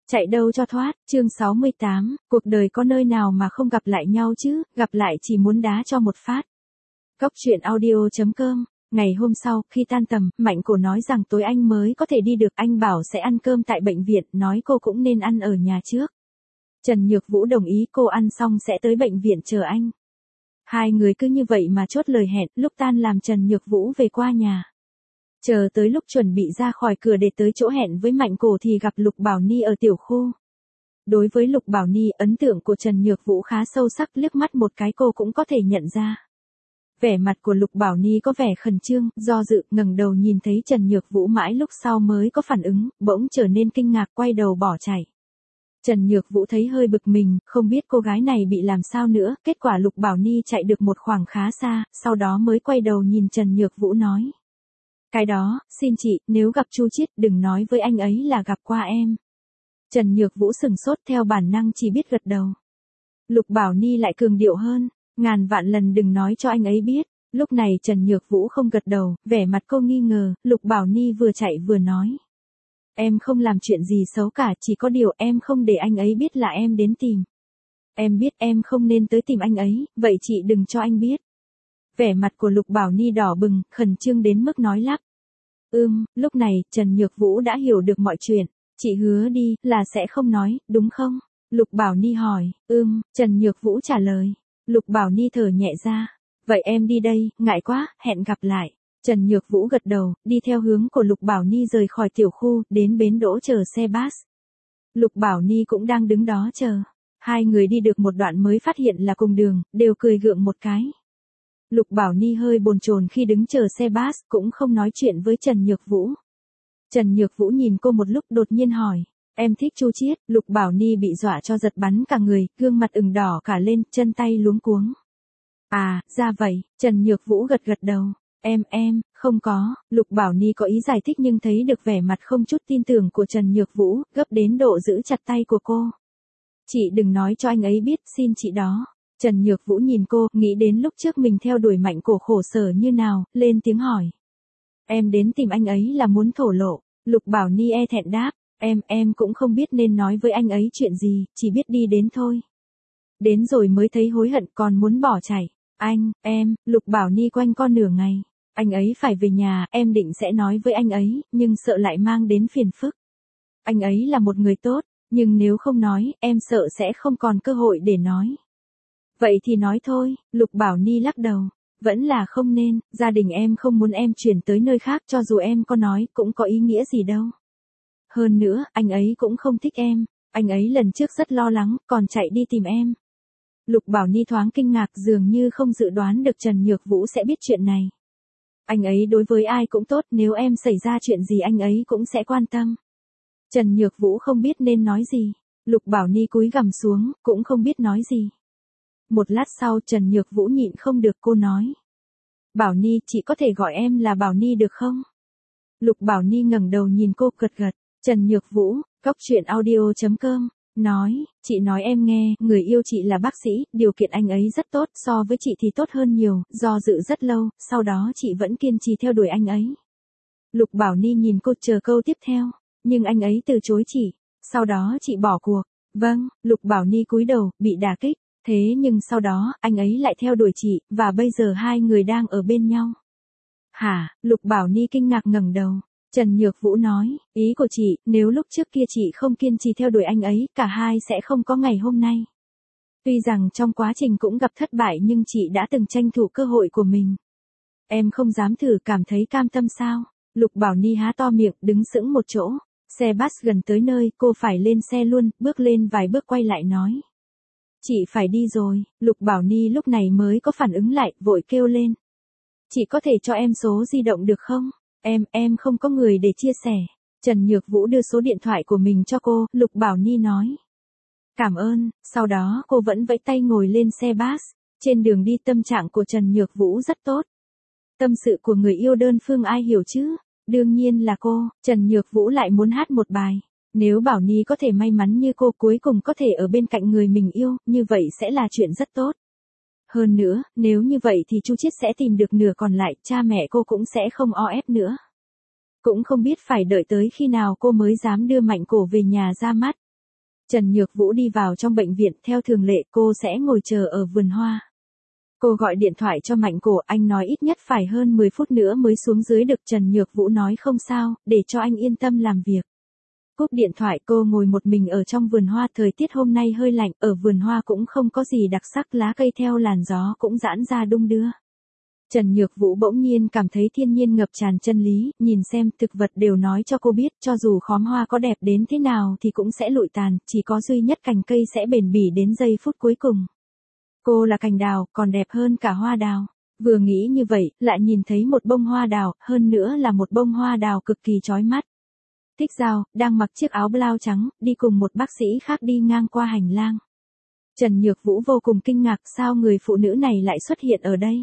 Chạy đâu cho thoát, chương 68, cuộc đời có nơi nào mà không gặp lại nhau chứ, gặp lại chỉ muốn đá cho một phát. Cốc truyện audio.com. Ngày hôm sau, khi tan tầm, Mạnh Cổ nói rằng tối anh mới có thể đi được, anh bảo sẽ ăn cơm tại bệnh viện, nói cô cũng nên ăn ở nhà trước. Trần Nhược Vũ đồng ý, cô ăn xong sẽ tới bệnh viện chờ anh. Hai người cứ như vậy mà chốt lời hẹn, lúc tan làm Trần Nhược Vũ về qua nhà. Chờ tới lúc chuẩn bị ra khỏi cửa để tới chỗ hẹn với Mạnh Cổ thì gặp Lục Bảo Ni ở tiểu khu. Đối với Lục Bảo Ni, ấn tượng của Trần Nhược Vũ khá sâu sắc, liếc mắt một cái cô cũng có thể nhận ra. Vẻ mặt của Lục Bảo Ni có vẻ khẩn trương, do dự, ngẩng đầu nhìn thấy Trần Nhược Vũ mãi lúc sau mới có phản ứng, bỗng trở nên kinh ngạc, quay đầu bỏ chạy. Trần Nhược Vũ thấy hơi bực mình, không biết cô gái này bị làm sao nữa, kết quả Lục Bảo Ni chạy được một khoảng khá xa, sau đó mới quay đầu nhìn Trần Nhược Vũ nói. Cái đó, xin chị, nếu gặp Chu Chiết đừng nói với anh ấy là gặp qua em. Trần Nhược Vũ sừng sốt, theo bản năng chỉ biết gật đầu. Lục Bảo Ni lại cường điệu hơn, ngàn vạn lần đừng nói cho anh ấy biết. Lúc này Trần Nhược Vũ không gật đầu, vẻ mặt cô nghi ngờ, Lục Bảo Ni vừa chạy vừa nói. Em không làm chuyện gì xấu cả, chỉ có điều em không để anh ấy biết là em đến tìm. Em biết em không nên tới tìm anh ấy, vậy chị đừng cho anh biết. Vẻ mặt của Lục Bảo Ni đỏ bừng, khẩn trương đến mức nói lắp. Lúc này, Trần Nhược Vũ đã hiểu được mọi chuyện. Chị hứa đi, là sẽ không nói, đúng không? Lục Bảo Ni hỏi. Trần Nhược Vũ trả lời. Lục Bảo Ni thở nhẹ ra. Vậy em đi đây, ngại quá, hẹn gặp lại. Trần Nhược Vũ gật đầu, đi theo hướng của Lục Bảo Ni rời khỏi tiểu khu, đến bến đỗ chờ xe bus. Lục Bảo Ni cũng đang đứng đó chờ. Hai người đi được một đoạn mới phát hiện là cùng đường, đều cười gượng một cái. Lục Bảo Ni hơi bồn chồn khi đứng chờ xe bus, cũng không nói chuyện với Trần Nhược Vũ. Trần Nhược Vũ nhìn cô một lúc đột nhiên hỏi, em thích Chu Chiết? Lục Bảo Ni bị dọa cho giật bắn cả người, gương mặt ửng đỏ cả lên, chân tay luống cuống. À, ra vậy, Trần Nhược Vũ gật gật đầu. Không có, Lục Bảo Ni có ý giải thích nhưng thấy được vẻ mặt không chút tin tưởng của Trần Nhược Vũ, gấp đến độ giữ chặt tay của cô. Chị đừng nói cho anh ấy biết, xin chị đó. Trần Nhược Vũ nhìn cô, nghĩ đến lúc trước mình theo đuổi Mạnh Cổ khổ sở như nào, lên tiếng hỏi. Em đến tìm anh ấy là muốn thổ lộ. Lục Bảo Ni e thẹn đáp, em cũng không biết nên nói với anh ấy chuyện gì, chỉ biết đi đến thôi. Đến rồi mới thấy hối hận còn muốn bỏ chạy. Lục Bảo Ni quanh co nửa ngày. Anh ấy phải về nhà, em định sẽ nói với anh ấy, nhưng sợ lại mang đến phiền phức. Anh ấy là một người tốt, nhưng nếu không nói, em sợ sẽ không còn cơ hội để nói. Vậy thì nói thôi, Lục Bảo Ni lắc đầu. Vẫn là không nên, gia đình em không muốn em chuyển tới nơi khác, cho dù em có nói cũng có ý nghĩa gì đâu. Hơn nữa, anh ấy cũng không thích em, anh ấy lần trước rất lo lắng, còn chạy đi tìm em. Lục Bảo Ni thoáng kinh ngạc, dường như không dự đoán được Trần Nhược Vũ sẽ biết chuyện này. Anh ấy đối với ai cũng tốt, nếu em xảy ra chuyện gì anh ấy cũng sẽ quan tâm. Trần Nhược Vũ không biết nên nói gì, Lục Bảo Ni cúi gằm xuống, cũng không biết nói gì. Một lát sau Trần Nhược Vũ nhịn không được, cô nói. Bảo Ni, chị có thể gọi em là Bảo Ni được không? Lục Bảo Ni ngẩng đầu nhìn cô, gật gật. Trần Nhược Vũ, cốc truyện audio.com, nói, chị nói em nghe, người yêu chị là bác sĩ, điều kiện anh ấy rất tốt, so với chị thì tốt hơn nhiều, do dự rất lâu, sau đó chị vẫn kiên trì theo đuổi anh ấy. Lục Bảo Ni nhìn cô chờ câu tiếp theo, nhưng anh ấy từ chối chị, sau đó chị bỏ cuộc. Vâng, Lục Bảo Ni cúi đầu, bị đả kích. Thế nhưng sau đó, anh ấy lại theo đuổi chị, và bây giờ hai người đang ở bên nhau. Hả? Lục Bảo Ni kinh ngạc ngẩng đầu. Trần Nhược Vũ nói, ý của chị, nếu lúc trước kia chị không kiên trì theo đuổi anh ấy, cả hai sẽ không có ngày hôm nay. Tuy rằng trong quá trình cũng gặp thất bại nhưng chị đã từng tranh thủ cơ hội của mình. Em không dám thử, cảm thấy cam tâm sao? Lục Bảo Ni há to miệng, đứng sững một chỗ. Xe bus gần tới nơi, cô phải lên xe luôn, bước lên vài bước quay lại nói. Chị phải đi rồi. Lục Bảo Ni lúc này mới có phản ứng lại, vội kêu lên. Chị có thể cho em số di động được không? Em không có người để chia sẻ. Trần Nhược Vũ đưa số điện thoại của mình cho cô, Lục Bảo Ni nói. Cảm ơn, sau đó cô vẫn vẫy tay ngồi lên xe bus. Trên đường đi tâm trạng của Trần Nhược Vũ rất tốt. Tâm sự của người yêu đơn phương ai hiểu chứ? Đương nhiên là cô. Trần Nhược Vũ lại muốn hát một bài. Nếu Bảo Ni có thể may mắn như cô cuối cùng có thể ở bên cạnh người mình yêu, như vậy sẽ là chuyện rất tốt. Hơn nữa, nếu như vậy thì Chu Chiết sẽ tìm được nửa còn lại, cha mẹ cô cũng sẽ không o ép nữa. Cũng không biết phải đợi tới khi nào cô mới dám đưa Mạnh Cổ về nhà ra mắt. Trần Nhược Vũ đi vào trong bệnh viện, theo thường lệ cô sẽ ngồi chờ ở vườn hoa. Cô gọi điện thoại cho Mạnh Cổ, anh nói ít nhất phải hơn 10 phút nữa mới xuống dưới được. Trần Nhược Vũ nói không sao, để cho anh yên tâm làm việc. Cúp điện thoại cô ngồi một mình ở trong vườn hoa, thời tiết hôm nay hơi lạnh, ở vườn hoa cũng không có gì đặc sắc, lá cây theo làn gió cũng giãn ra đung đưa. Trần Nhược Vũ bỗng nhiên cảm thấy thiên nhiên ngập tràn chân lý, nhìn xem thực vật đều nói cho cô biết cho dù khóm hoa có đẹp đến thế nào thì cũng sẽ lụi tàn, chỉ có duy nhất cành cây sẽ bền bỉ đến giây phút cuối cùng. Cô là cành đào, còn đẹp hơn cả hoa đào. Vừa nghĩ như vậy, lại nhìn thấy một bông hoa đào, hơn nữa là một bông hoa đào cực kỳ chói mắt. Thích Giao, đang mặc chiếc áo blau trắng, đi cùng một bác sĩ khác đi ngang qua hành lang. Trần Nhược Vũ vô cùng kinh ngạc, sao người phụ nữ này lại xuất hiện ở đây?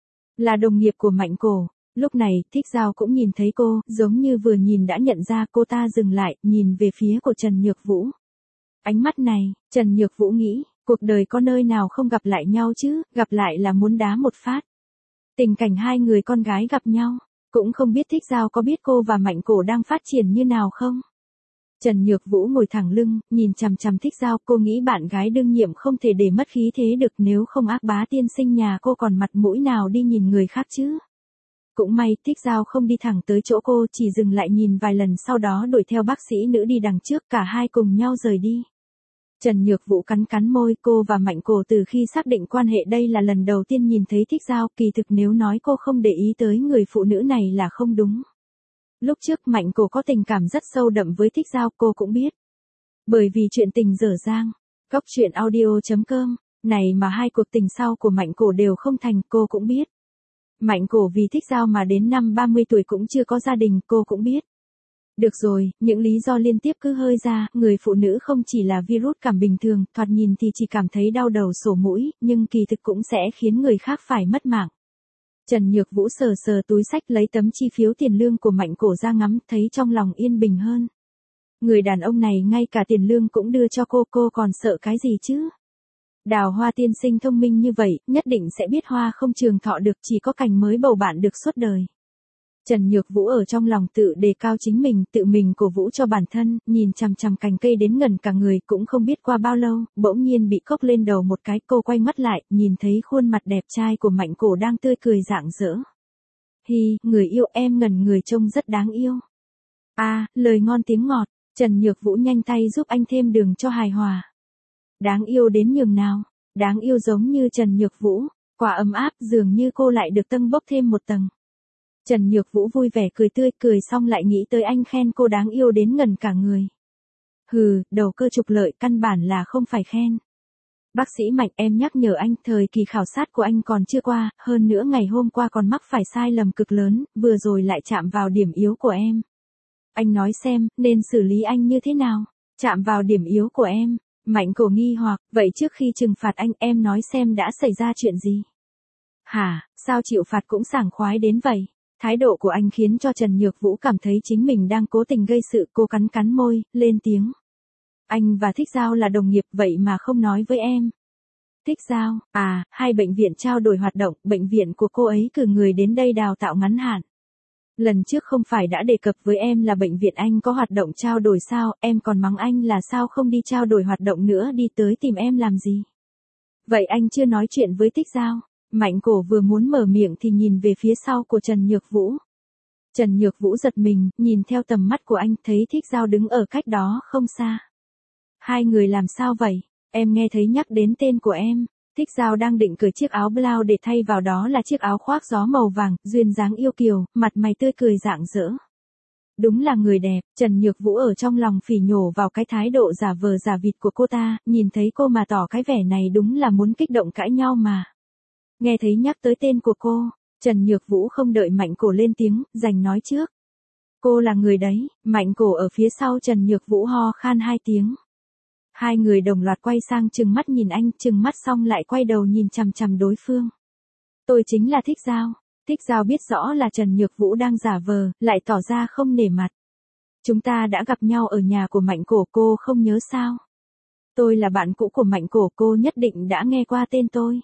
Là đồng nghiệp của Mạnh Cổ. Lúc này, Thích Giao cũng nhìn thấy cô, giống như vừa nhìn đã nhận ra. Cô ta dừng lại, nhìn về phía của Trần Nhược Vũ. Ánh mắt này, Trần Nhược Vũ nghĩ, cuộc đời có nơi nào không gặp lại nhau chứ, gặp lại là muốn đá một phát. Tình cảnh hai người con gái gặp nhau, cũng không biết Thích Giao có biết cô và Mạnh Cổ đang phát triển như nào không? Trần Nhược Vũ ngồi thẳng lưng, nhìn chằm chằm Thích Giao, cô nghĩ bạn gái đương nhiệm không thể để mất khí thế được, nếu không Ác Bá tiên sinh nhà cô còn mặt mũi nào đi nhìn người khác chứ? Cũng may, Thích Giao không đi thẳng tới chỗ cô, chỉ dừng lại nhìn vài lần, sau đó đuổi theo bác sĩ nữ đi đằng trước, cả hai cùng nhau rời đi. Trần Nhược Vũ cắn cắn môi, cô và Mạnh Cổ từ khi xác định quan hệ đây là lần đầu tiên nhìn thấy Thích Giao, kỳ thực nếu nói cô không để ý tới người phụ nữ này là không đúng. Lúc trước Mạnh Cổ có tình cảm rất sâu đậm với Thích Giao, cô cũng biết. Bởi vì chuyện tình dở dang, Góc Truyện Audio.com, này mà hai cuộc tình sau của Mạnh Cổ đều không thành, cô cũng biết. Mạnh Cổ vì Thích Giao mà đến năm 30 tuổi cũng chưa có gia đình, cô cũng biết. Được rồi, những lý do liên tiếp cứ hơi ra, người phụ nữ không chỉ là virus cảm bình thường, thoạt nhìn thì chỉ cảm thấy đau đầu sổ mũi, nhưng kỳ thực cũng sẽ khiến người khác phải mất mạng. Trần Nhược Vũ sờ sờ túi xách lấy tấm chi phiếu tiền lương của Mạnh Cổ ra ngắm, thấy trong lòng yên bình hơn. Người đàn ông này ngay cả tiền lương cũng đưa cho cô còn sợ cái gì chứ? Đào Hoa tiên sinh thông minh như vậy, nhất định sẽ biết hoa không trường thọ được, chỉ có cành mới bầu bạn được suốt đời. Trần Nhược Vũ ở trong lòng tự đề cao chính mình, tự mình cổ vũ cho bản thân, nhìn chằm chằm cành cây đến ngẩn cả người, cũng không biết qua bao lâu, bỗng nhiên bị cốc lên đầu một cái, cô quay mắt lại, nhìn thấy khuôn mặt đẹp trai của Mạnh Cổ đang tươi cười rạng rỡ. Hi, người yêu em ngẩn người trông rất đáng yêu. Lời ngon tiếng ngọt, Trần Nhược Vũ nhanh tay giúp anh thêm đường cho hài hòa. Đáng yêu đến nhường nào, đáng yêu giống như Trần Nhược Vũ, quả ấm áp, dường như cô lại được tâng bốc thêm một tầng. Trần Nhược Vũ vui vẻ cười tươi, cười xong lại nghĩ tới anh khen cô đáng yêu đến ngẩn cả người. Hừ, đầu cơ trục lợi, căn bản là không phải khen. Bác sĩ Mạnh, em nhắc nhở anh, thời kỳ khảo sát của anh còn chưa qua, hơn nữa ngày hôm qua còn mắc phải sai lầm cực lớn, vừa rồi lại chạm vào điểm yếu của em. Anh nói xem, nên xử lý anh như thế nào? Chạm vào điểm yếu của em. Mạnh Cổ nghi hoặc, vậy trước khi trừng phạt anh, em nói xem đã xảy ra chuyện gì? Hả, sao chịu phạt cũng sảng khoái đến vậy? Thái độ của anh khiến cho Trần Nhược Vũ cảm thấy chính mình đang cố tình gây sự, cô cắn cắn môi, lên tiếng. Anh và Thích Giao là đồng nghiệp, vậy mà không nói với em. Thích Giao, hai bệnh viện trao đổi hoạt động, bệnh viện của cô ấy cử người đến đây đào tạo ngắn hạn. Lần trước không phải đã đề cập với em là bệnh viện anh có hoạt động trao đổi sao, em còn mắng anh là sao không đi trao đổi hoạt động nữa, đi tới tìm em làm gì. Vậy anh chưa nói chuyện với Thích Giao. Mạnh Cổ vừa muốn mở miệng thì nhìn về phía sau của Trần Nhược Vũ. Trần Nhược Vũ giật mình, nhìn theo tầm mắt của anh, thấy Thích Giao đứng ở cách đó không xa. Hai người làm sao vậy? Em nghe thấy nhắc đến tên của em. Thích Giao đang định cởi chiếc áo blau để thay vào đó là chiếc áo khoác gió màu vàng, duyên dáng yêu kiều, mặt mày tươi cười rạng rỡ. Đúng là người đẹp, Trần Nhược Vũ ở trong lòng phỉ nhổ vào cái thái độ giả vờ giả vịt của cô ta, nhìn thấy cô mà tỏ cái vẻ này đúng là muốn kích động cãi nhau mà. Nghe thấy nhắc tới tên của cô, Trần Nhược Vũ không đợi Mạnh Cổ lên tiếng, giành nói trước. Cô là người đấy, Mạnh Cổ ở phía sau Trần Nhược Vũ ho khan hai tiếng. Hai người đồng loạt quay sang trừng mắt nhìn anh, trừng mắt xong lại quay đầu nhìn chằm chằm đối phương. Tôi chính là Thích Giao. Thích Giao biết rõ là Trần Nhược Vũ đang giả vờ, lại tỏ ra không nể mặt. Chúng ta đã gặp nhau ở nhà của Mạnh Cổ, cô không nhớ sao? Tôi là bạn cũ của Mạnh Cổ, cô nhất định đã nghe qua tên tôi.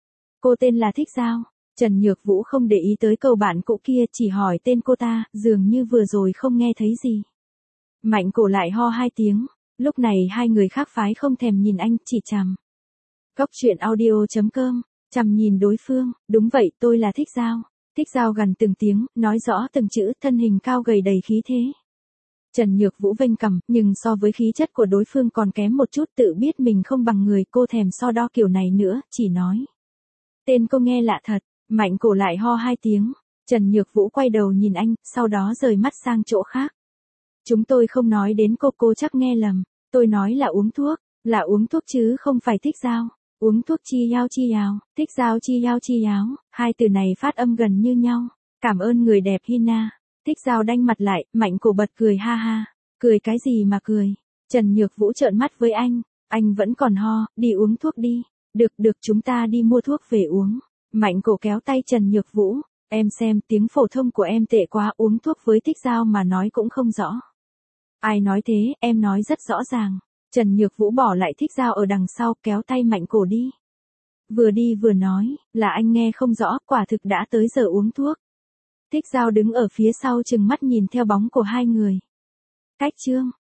Cô tên là Thích Giao. Trần Nhược Vũ không để ý tới câu bạn cũ kia, chỉ hỏi tên cô ta, dường như vừa rồi không nghe thấy gì. Mạnh Cổ lại ho hai tiếng. Lúc này hai người khác phái không thèm nhìn anh, chỉ chằm. Góc truyện audio.com, chằm nhìn đối phương, đúng vậy tôi là Thích Giao. Thích Giao gần từng tiếng, nói rõ từng chữ, thân hình cao gầy đầy khí thế. Trần Nhược Vũ vênh cằm, nhưng so với khí chất của đối phương còn kém một chút, tự biết mình không bằng người, cô thèm so đo kiểu này nữa, chỉ nói. Tên cô nghe lạ thật, Mạnh Cổ lại ho hai tiếng. Trần Nhược Vũ quay đầu nhìn anh, sau đó rời mắt sang chỗ khác. Chúng tôi không nói đến cô chắc nghe lầm. Tôi nói là uống thuốc chứ không phải Thích Giao. Uống thuốc chi yao, Thích Giao chi yao, hai từ này phát âm gần như nhau. Cảm ơn người đẹp Hina. Thích Giao đanh mặt lại, Mạnh Cổ bật cười ha ha. Cười cái gì mà cười? Trần Nhược Vũ trợn mắt với anh vẫn còn ho, đi uống thuốc đi. Được chúng ta đi mua thuốc về uống. Mạnh Cổ kéo tay Trần Nhược Vũ. Em xem tiếng phổ thông của em tệ quá, uống thuốc với Thích Giao mà nói cũng không rõ. Ai nói thế, em nói rất rõ ràng. Trần Nhược Vũ bỏ lại Thích Giao ở đằng sau, kéo tay Mạnh Cổ đi. Vừa đi vừa nói, là anh nghe không rõ, quả thực đã tới giờ uống thuốc. Thích Giao đứng ở phía sau trừng mắt nhìn theo bóng của hai người. Cách chương